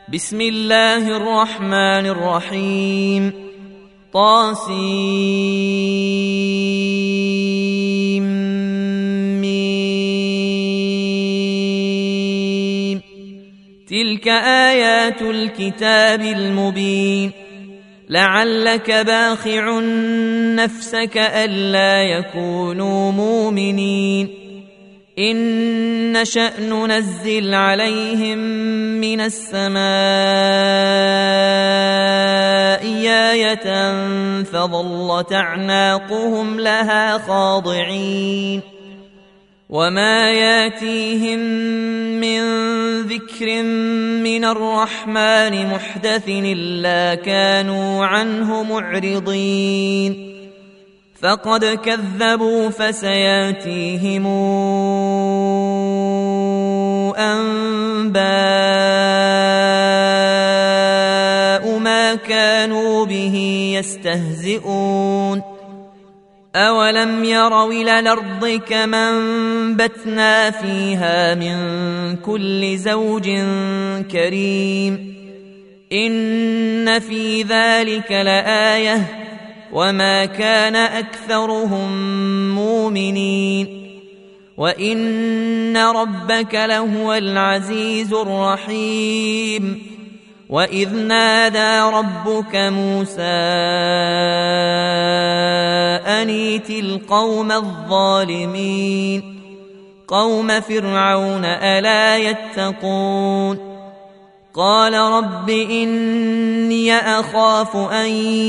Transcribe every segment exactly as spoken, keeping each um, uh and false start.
بسم الله الرحمن الرحيم. طاسيم ميم. تلك آيات الكتاب المبين. لعلك باخع نفسك ألا يكونوا مؤمنين إن نشأ ننزل عليهم من السماء آية فظلت أعناقهم لها خاضعين وما ياتيهم من ذكر من الرحمن محدث إلا كانوا عنه معرضين فقد كذبوا فسياتيهم أنباء ما كانوا به يستهزئون أولم يروا إلى الأرض كما أنبتنا فيها من كل زوج كريم إن في ذلك لآية وما كان أكثرهم مؤمنين وإن ربك لهو العزيز الرحيم وإذ نادى ربك موسى أن ائت القوم الظالمين قوم فرعون ألا يتقون قال رب إني أخاف أن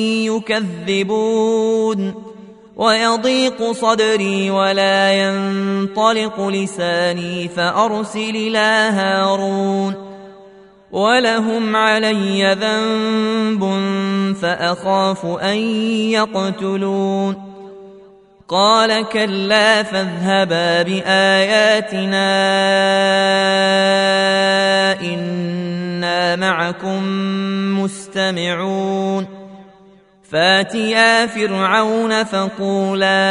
يكذبون ويضيق صدري ولا ينطلق لساني فأرسل إلى هارون ولهم علي ذنب فأخاف أن يقتلون قال كلا فاذهبا بآياتنا إنا معكم مستمعون فاتيا فرعون فقولا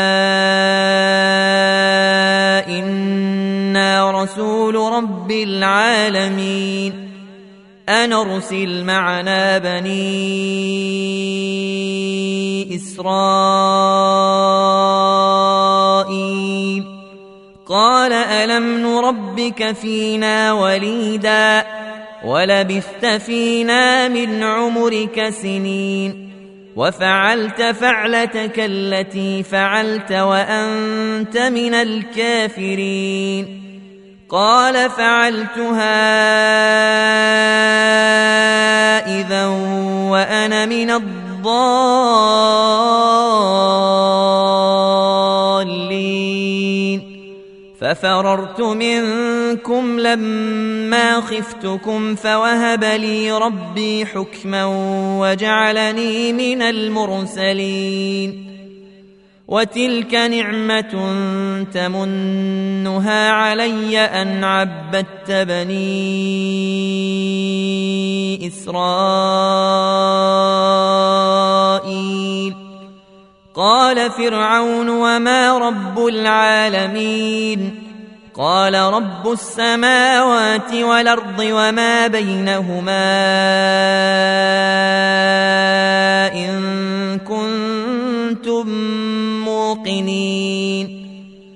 إنا رسول رب العالمين أن أرسل معنا بني إسرائيل قال ألم نربك فينا وليدا ولبثت فينا من عمرك سنين وفعلت فعلتك التي فعلت وأنت من الكافرين قال فعلتها إذا وأنا من الضالين ففررت منكم لما خفتكم فوهب لي ربي حكما وجعلني من المرسلين وتلك نعمة تمنها علي أن عبدت بني إسرائيل قال فرعون وما رب العالمين قال رب السماوات والأرض وما بينهما إن كنتم موقنين